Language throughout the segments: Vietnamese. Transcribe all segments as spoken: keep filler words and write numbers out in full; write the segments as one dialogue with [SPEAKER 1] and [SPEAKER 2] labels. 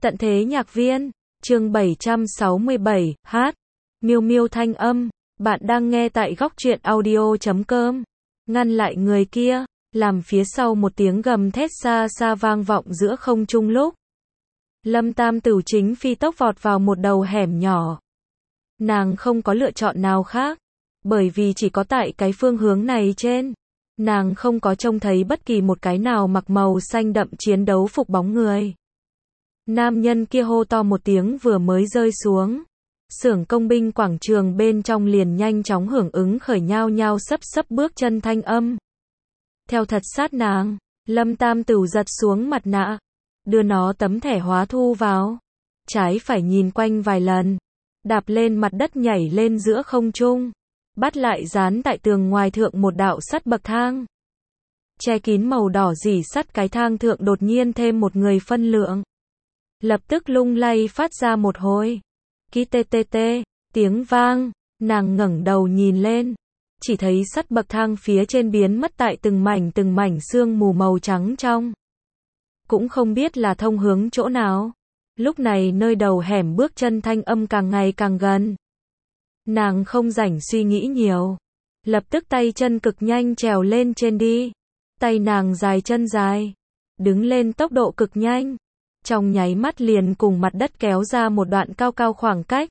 [SPEAKER 1] Tận thế nhạc viên, chương bảy trăm sáu mươi bảy, hát. Miêu Miêu thanh âm, bạn đang nghe tại góc truyện audio chấm com. Ngăn lại người kia, làm phía sau một tiếng gầm thét xa xa vang vọng giữa không trung lúc. Lâm Tam Tửu chính phi tốc vọt vào một đầu hẻm nhỏ. Nàng không có lựa chọn nào khác, bởi vì chỉ có tại cái phương hướng này trên. Nàng không có trông thấy bất kỳ một cái nào mặc màu xanh đậm chiến đấu phục bóng người. Nam nhân kia hô to một tiếng vừa mới rơi xuống. Xưởng công binh quảng trường bên trong liền nhanh chóng hưởng ứng khởi nhao nhao sấp sấp bước chân thanh âm. Theo thật sát nàng, Lâm Tam Tửu giật xuống mặt nạ, đưa nó tấm thẻ hóa thu vào. Trái phải nhìn quanh vài lần, đạp lên mặt đất nhảy lên giữa không trung, bắt lại dán tại tường ngoài thượng một đạo sắt bậc thang. Che kín màu đỏ rỉ sắt cái thang thượng đột nhiên thêm một người phân lượng. Lập tức lung lay phát ra một hồi kí tê tê tê, tiếng vang, nàng ngẩng đầu nhìn lên, chỉ thấy sắt bậc thang phía trên biến mất tại từng mảnh từng mảnh sương mù màu trắng trong. Cũng không biết là thông hướng chỗ nào. Lúc này nơi đầu hẻm bước chân thanh âm càng ngày càng gần. Nàng không rảnh suy nghĩ nhiều, lập tức tay chân cực nhanh trèo lên trên đi. Tay nàng dài chân dài, đứng lên tốc độ cực nhanh. Trong nháy mắt liền cùng mặt đất kéo ra một đoạn cao cao khoảng cách.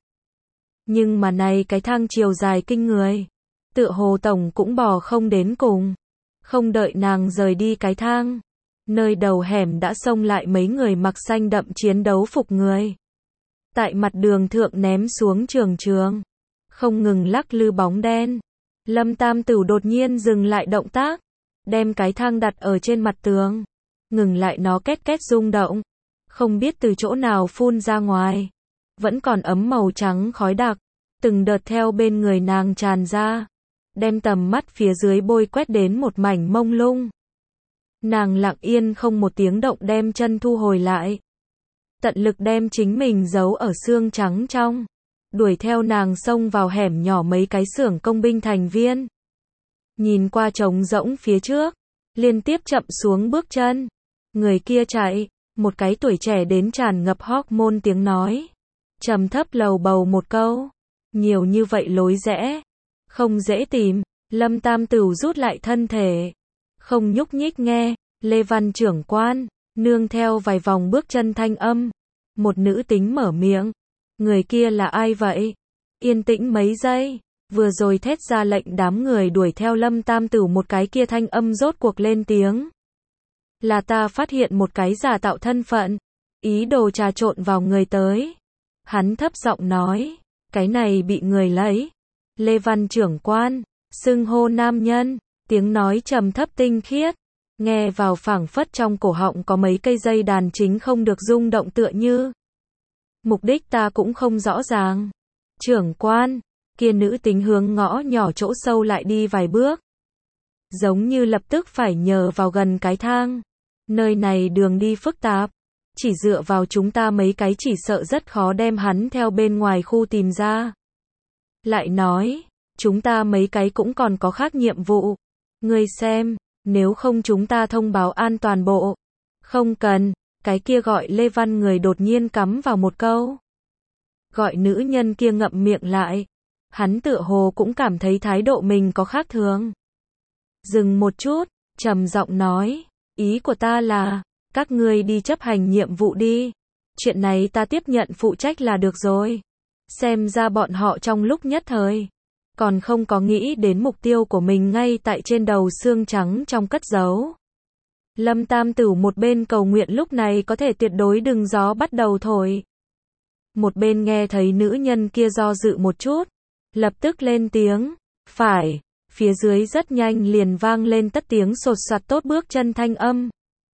[SPEAKER 1] Nhưng mà này cái thang chiều dài kinh người, tựa hồ tổng cũng bò không đến cùng. Không đợi nàng rời đi cái thang, nơi đầu hẻm đã xông lại mấy người mặc xanh đậm chiến đấu phục người. Tại mặt đường thượng ném xuống trường trường, không ngừng lắc lư bóng đen. Lâm Tam Tửu đột nhiên dừng lại động tác, đem cái thang đặt ở trên mặt tường, ngừng lại nó két két rung động. Không biết từ chỗ nào phun ra ngoài, vẫn còn ấm màu trắng khói đặc, từng đợt theo bên người nàng tràn ra, đem tầm mắt phía dưới bôi quét đến một mảnh mông lung. Nàng lặng yên không một tiếng động đem chân thu hồi lại, tận lực đem chính mình giấu ở xương trắng trong, đuổi theo nàng xông vào hẻm nhỏ mấy cái xưởng công binh thành viên. Nhìn qua trống rỗng phía trước, liên tiếp chậm xuống bước chân, người kia chạy. Một cái tuổi trẻ đến tràn ngập hormone tiếng nói, trầm thấp lầu bầu một câu, nhiều như vậy lối rẽ, không dễ tìm. Lâm Tam Tửu rút lại thân thể, không nhúc nhích nghe. Lê Văn trưởng quan, nương theo vài vòng bước chân thanh âm, một nữ tính mở miệng, người kia là ai vậy? Yên tĩnh mấy giây, vừa rồi thét ra lệnh đám người đuổi theo Lâm Tam Tửu một cái kia thanh âm rốt cuộc lên tiếng. Là ta phát hiện một cái giả tạo thân phận, ý đồ trà trộn vào người tới. Hắn thấp giọng nói, cái này bị người lấy. Lê Văn trưởng quan, xưng hô nam nhân, tiếng nói trầm thấp tinh khiết, nghe vào phảng phất trong cổ họng có mấy cây dây đàn chính không được rung động tựa như. Mục đích ta cũng không rõ ràng. Trưởng quan, kia nữ tính hướng ngõ nhỏ chỗ sâu lại đi vài bước. Giống như lập tức phải nhờ vào gần cái thang. Nơi này đường đi phức tạp, chỉ dựa vào chúng ta mấy cái chỉ sợ rất khó đem hắn theo bên ngoài khu tìm ra. Lại nói, chúng ta mấy cái cũng còn có khác nhiệm vụ. Ngươi xem, nếu không chúng ta thông báo an toàn bộ. Không cần, cái kia gọi Lê Văn người đột nhiên cắm vào một câu. Gọi nữ nhân kia ngậm miệng lại. Hắn tựa hồ cũng cảm thấy thái độ mình có khác thường. Dừng một chút, trầm giọng nói. Ý của ta là, các ngươi đi chấp hành nhiệm vụ đi. Chuyện này ta tiếp nhận phụ trách là được rồi. Xem ra bọn họ trong lúc nhất thời, còn không có nghĩ đến mục tiêu của mình ngay tại trên đầu xương trắng trong cất giấu. Lâm Tam Tửu một bên cầu nguyện lúc này có thể tuyệt đối đừng gió bắt đầu thổi. Một bên nghe thấy nữ nhân kia do dự một chút, lập tức lên tiếng, phải. Phía dưới rất nhanh liền vang lên tất tiếng sột soạt tốt bước chân thanh âm.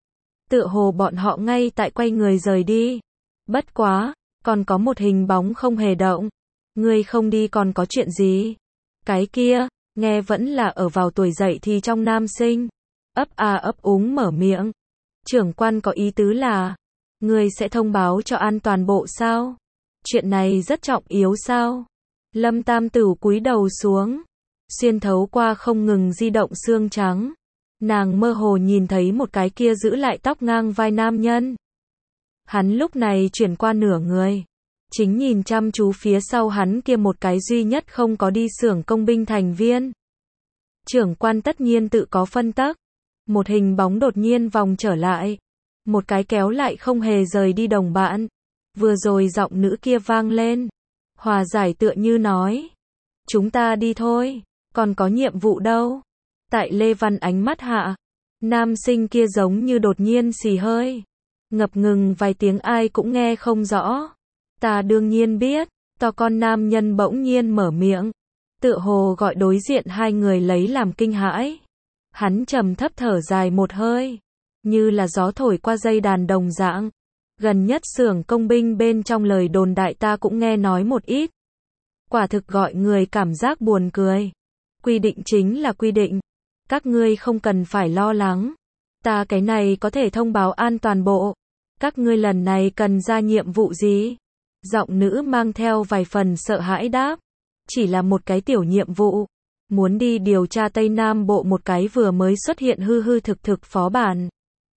[SPEAKER 1] Tựa hồ bọn họ ngay tại quay người rời đi. Bất quá, còn có một hình bóng không hề động. Ngươi không đi còn có chuyện gì? Cái kia, nghe vẫn là ở vào tuổi dậy thì trong nam sinh. Ấp à ấp úng mở miệng. Trưởng quan có ý tứ là, ngươi sẽ thông báo cho an toàn bộ sao? Chuyện này rất trọng yếu sao? Lâm Tam Tửu cúi đầu xuống. Xuyên thấu qua không ngừng di động xương trắng, nàng mơ hồ nhìn thấy một cái kia giữ lại tóc ngang vai nam nhân. Hắn lúc này chuyển qua nửa người, chính nhìn chăm chú phía sau hắn kia một cái duy nhất không có đi xưởng công binh thành viên. Trưởng quan tất nhiên tự có phân tắc. Một hình bóng đột nhiên vòng trở lại. Một cái kéo lại không hề rời đi đồng bạn. Vừa rồi giọng nữ kia vang lên. Hòa giải tựa như nói. Chúng ta đi thôi, còn có nhiệm vụ đâu. Tại Lê Văn ánh mắt hạ, nam sinh kia giống như đột nhiên xì hơi. Ngập ngừng vài tiếng ai cũng nghe không rõ. Ta đương nhiên biết, to con nam nhân bỗng nhiên mở miệng. Tựa hồ gọi đối diện hai người lấy làm kinh hãi. Hắn trầm thấp thở dài một hơi, như là gió thổi qua dây đàn đồng dạng. Gần nhất xưởng công binh bên trong lời đồn đại ta cũng nghe nói một ít. Quả thực gọi người cảm giác buồn cười. Quy định chính là quy định. Các ngươi không cần phải lo lắng. Ta cái này có thể thông báo an toàn bộ. Các ngươi lần này cần ra nhiệm vụ gì? Giọng nữ mang theo vài phần sợ hãi đáp. Chỉ là một cái tiểu nhiệm vụ. Muốn đi điều tra Tây Nam Bộ một cái vừa mới xuất hiện hư hư thực thực phó bản.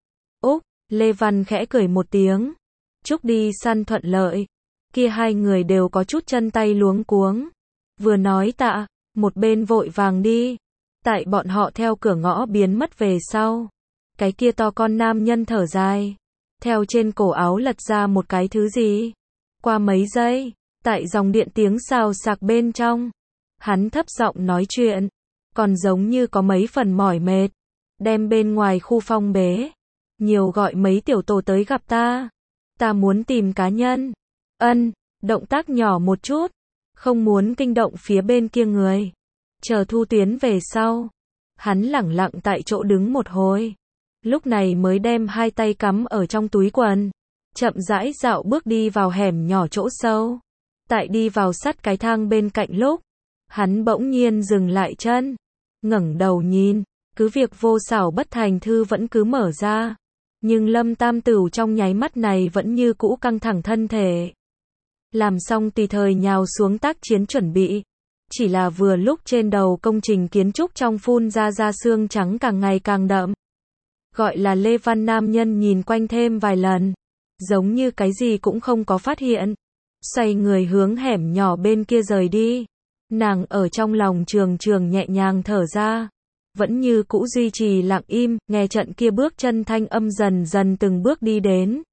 [SPEAKER 1] Úc, Lê Văn khẽ cười một tiếng. Chúc đi săn thuận lợi. Kia hai người đều có chút chân tay luống cuống. Vừa nói tạ, một bên vội vàng đi. Tại bọn họ theo cửa ngõ biến mất về sau. Cái kia to con nam nhân thở dài. Theo trên cổ áo lật ra một cái thứ gì. Qua mấy giây, tại dòng điện tiếng xào xạc bên trong. Hắn thấp giọng nói chuyện. Còn giống như có mấy phần mỏi mệt. Đem bên ngoài khu phong bế. Nhiều gọi mấy tiểu tổ tới gặp ta. Ta muốn tìm cá nhân. Ân, động tác nhỏ một chút. Không muốn kinh động phía bên kia người. Chờ thu tuyến về sau. Hắn lẳng lặng tại chỗ đứng một hồi. Lúc này mới đem hai tay cắm ở trong túi quần. Chậm rãi dạo bước đi vào hẻm nhỏ chỗ sâu. Tại đi vào sắt cái thang bên cạnh lúc. Hắn bỗng nhiên dừng lại chân. Ngẩng đầu nhìn. Cứ việc vô xảo bất thành thư vẫn cứ mở ra. Nhưng Lâm Tam Tửu trong nháy mắt này vẫn như cũ căng thẳng thân thể. Làm xong tùy thời nhào xuống tác chiến chuẩn bị. Chỉ là vừa lúc trên đầu công trình kiến trúc trong phun ra ra xương trắng càng ngày càng đậm. Gọi là Lê Văn nam nhân nhìn quanh thêm vài lần. Giống như cái gì cũng không có phát hiện. Xoay người hướng hẻm nhỏ bên kia rời đi. Nàng ở trong lòng trường trường nhẹ nhàng thở ra. Vẫn như cũ duy trì lặng im, nghe trận kia bước chân thanh âm dần dần từng bước đi đến.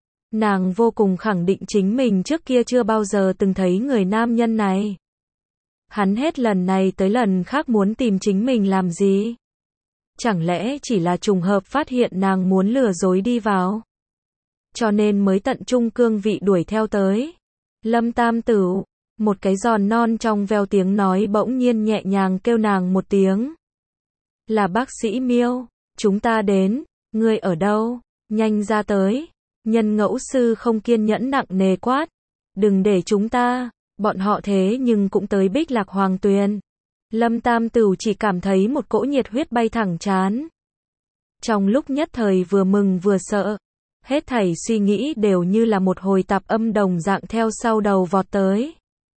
[SPEAKER 1] Nàng vô cùng khẳng định chính mình trước kia chưa bao giờ từng thấy người nam nhân này. Hắn hết lần này tới lần khác muốn tìm chính mình làm gì? Chẳng lẽ chỉ là trùng hợp phát hiện nàng muốn lừa dối đi vào? Cho nên mới tận trung cương vị đuổi theo tới. Lâm Tam Tửu, một cái giòn non trong veo tiếng nói bỗng nhiên nhẹ nhàng kêu nàng một tiếng. Là bác sĩ Miêu, chúng ta đến, ngươi ở đâu? Nhanh ra tới. Nhân ngẫu sư không kiên nhẫn nặng nề quát. Đừng để chúng ta, bọn họ thế nhưng cũng tới Bích Lạc Hoàng Tuyền. Lâm Tam Tửu chỉ cảm thấy một cỗ nhiệt huyết bay thẳng trán. Trong lúc nhất thời vừa mừng vừa sợ. Hết thảy suy nghĩ đều như là một hồi tạp âm đồng dạng theo sau đầu vọt tới.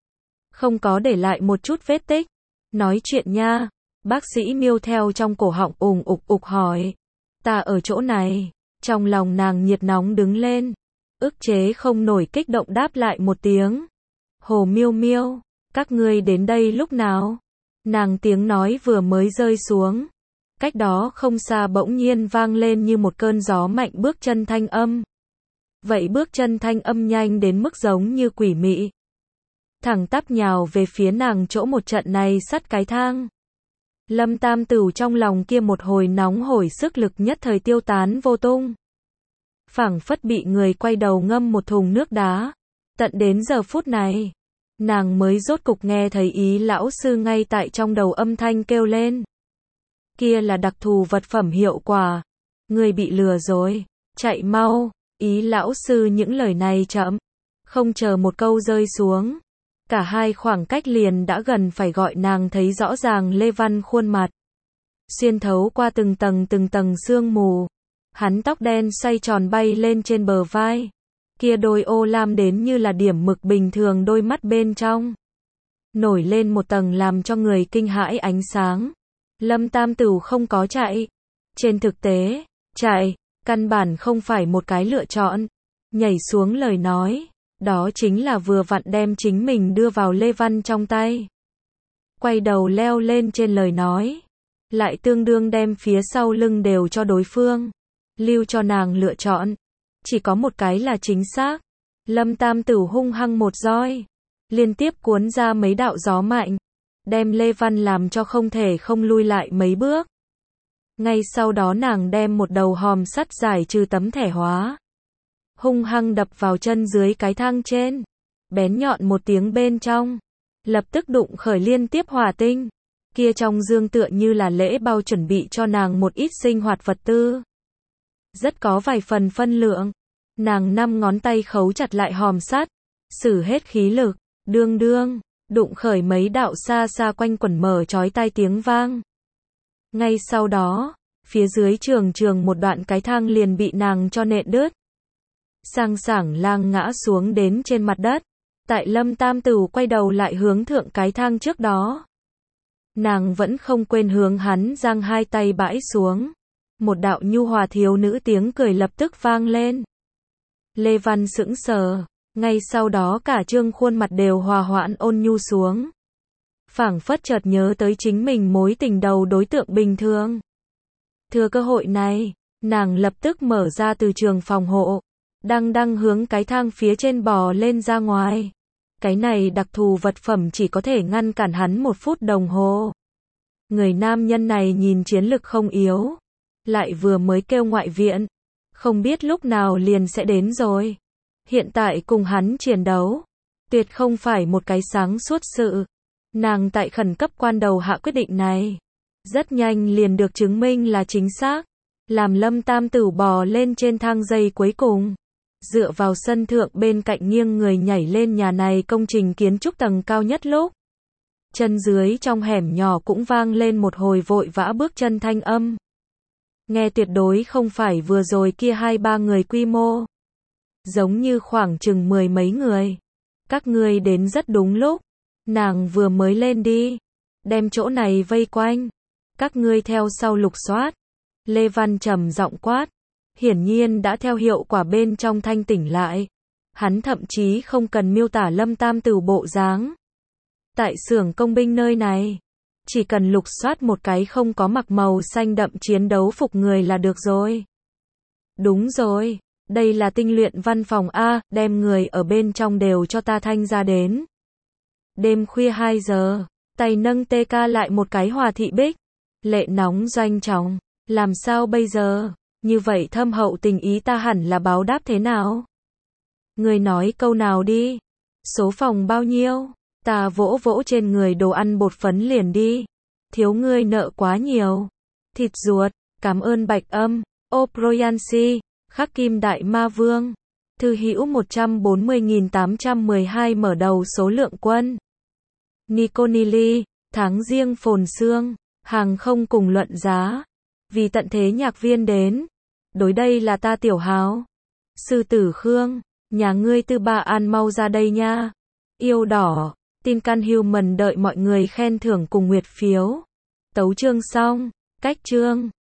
[SPEAKER 1] Không có để lại một chút vết tích. Nói chuyện nha. Bác sĩ Miêu theo trong cổ họng ùng ục ục hỏi. Ta ở chỗ này. Trong lòng nàng nhiệt nóng đứng lên. Ức chế không nổi kích động đáp lại một tiếng. Hồ Miêu Miêu, các ngươi đến đây lúc nào? Nàng tiếng nói vừa mới rơi xuống. Cách đó không xa bỗng nhiên vang lên như một cơn gió mạnh bước chân thanh âm. Vậy bước chân thanh âm nhanh đến mức giống như quỷ mị. Thẳng tắp nhào về phía nàng chỗ một trận này sắt cái thang. Lâm Tam Tửu trong lòng kia một hồi nóng hổi sức lực nhất thời tiêu tán vô tung. Phảng phất bị người quay đầu ngâm một thùng nước đá. Tận đến giờ phút này, nàng mới rốt cục nghe thấy ý lão sư ngay tại trong đầu âm thanh kêu lên. Kia là đặc thù vật phẩm hiệu quả. Người bị lừa rồi, chạy mau. Ý lão sư những lời này chậm, không chờ một câu rơi xuống. Cả hai khoảng cách liền đã gần phải gọi nàng thấy rõ ràng Lê Văn khuôn mặt. Xuyên thấu qua từng tầng từng tầng sương mù. Hắn tóc đen xoay tròn bay lên trên bờ vai. Kia đôi ô lam đến như là điểm mực bình thường đôi mắt bên trong. Nổi lên một tầng làm cho người kinh hãi ánh sáng. Lâm Tam Tửu không có chạy. Trên thực tế, chạy, căn bản không phải một cái lựa chọn. nhảy xuống lời nói, đó chính là vừa vặn đem chính mình đưa vào Lê Văn trong tay. Quay đầu leo lên trên lời nói, lại tương đương đem phía sau lưng đều cho đối phương, lưu cho nàng lựa chọn. Chỉ có một cái là chính xác. Lâm Tam Tử hung hăng một roi, liên tiếp cuốn ra mấy đạo gió mạnh, đem Lê Văn làm cho không thể không lui lại mấy bước. Ngay sau đó nàng đem một đầu hòm sắt giải trừ tấm thẻ hóa, hung hăng đập vào chân dưới cái thang trên, bén nhọn một tiếng bên trong, lập tức đụng khởi liên tiếp hỏa tinh. Kia trong dương tựa như là lễ bao chuẩn bị cho nàng một ít sinh hoạt vật tư, rất có vài phần phân lượng. Nàng năm ngón tay khấu chặt lại hòm sắt, sử hết khí lực, đương đương, đụng khởi mấy đạo xa xa quanh quẩn mở chói tai tiếng vang. Ngay sau đó, phía dưới trường trường một đoạn cái thang liền bị nàng cho nện đứt, sang sảng lang ngã xuống đến trên mặt đất. Tại Lâm Tam Tử quay đầu lại hướng thượng cái thang trước đó, nàng vẫn không quên hướng hắn giang hai tay bãi xuống. Một đạo nhu hòa thiếu nữ tiếng cười lập tức vang lên. Lê Văn sững sờ, ngay sau đó cả trương khuôn mặt đều hòa hoãn ôn nhu xuống. Phảng phất chợt nhớ tới chính mình mối tình đầu đối tượng bình thường. Thừa cơ hội này, nàng lập tức mở ra từ trường phòng hộ, đang đang hướng cái thang phía trên bò lên ra ngoài. Cái này đặc thù vật phẩm chỉ có thể ngăn cản hắn một phút đồng hồ. Người nam nhân này nhìn chiến lực không yếu, lại vừa mới kêu ngoại viện, không biết lúc nào liền sẽ đến rồi. Hiện tại cùng hắn chiến đấu, tuyệt không phải một cái sáng suốt sự. Nàng tại khẩn cấp quan đầu hạ quyết định này, rất nhanh liền được chứng minh là chính xác. Làm Lâm Tam Tử bò lên trên thang dây cuối cùng, dựa vào sân thượng bên cạnh nghiêng người nhảy lên nhà này công trình kiến trúc tầng cao nhất lúc, chân dưới trong hẻm nhỏ cũng vang lên một hồi vội vã bước chân thanh âm. Nghe tuyệt đối không phải vừa rồi kia hai ba người quy mô, giống như khoảng chừng mười mấy người. Các ngươi đến rất đúng lúc, nàng vừa mới lên đi, đem chỗ này vây quanh, các ngươi theo sau lục soát. Lê Văn trầm giọng quát, hiển nhiên đã theo hiệu quả bên trong thanh tỉnh lại. Hắn thậm chí không cần miêu tả Lâm Tam Tử bộ dáng. Tại xưởng công binh nơi này, chỉ cần lục soát một cái không có mặc màu xanh đậm chiến đấu phục người là được rồi. Đúng rồi, đây là tinh luyện văn phòng A, đem người ở bên trong đều cho ta thanh ra đến. Đêm khuya hai giờ, tay nâng tê ca lại một cái hòa thị bích, lệ nóng doanh trọng, làm sao bây giờ, như vậy thâm hậu tình ý ta hẳn là báo đáp thế nào? Người nói câu nào đi, số phòng bao nhiêu, ta vỗ vỗ trên người đồ ăn bột phấn liền đi, thiếu ngươi nợ quá nhiều. Thịt ruột, cảm ơn Bạch Âm, O'Brien, Khắc Kim Đại Ma Vương, thư hữu một trăm bốn mươi nghìn tám trăm mười hai mở đầu số lượng quân. Niconili, tháng riêng phồn sương, hàng không cùng luận giá, vì tận thế nhạc viên đến, đối đây là ta tiểu hào. Sư tử Khương, nhà ngươi tư ba an mau ra đây nha. Yêu đỏ, tin căn human đợi mọi người khen thưởng cùng nguyệt phiếu. Tấu chương xong, cách chương.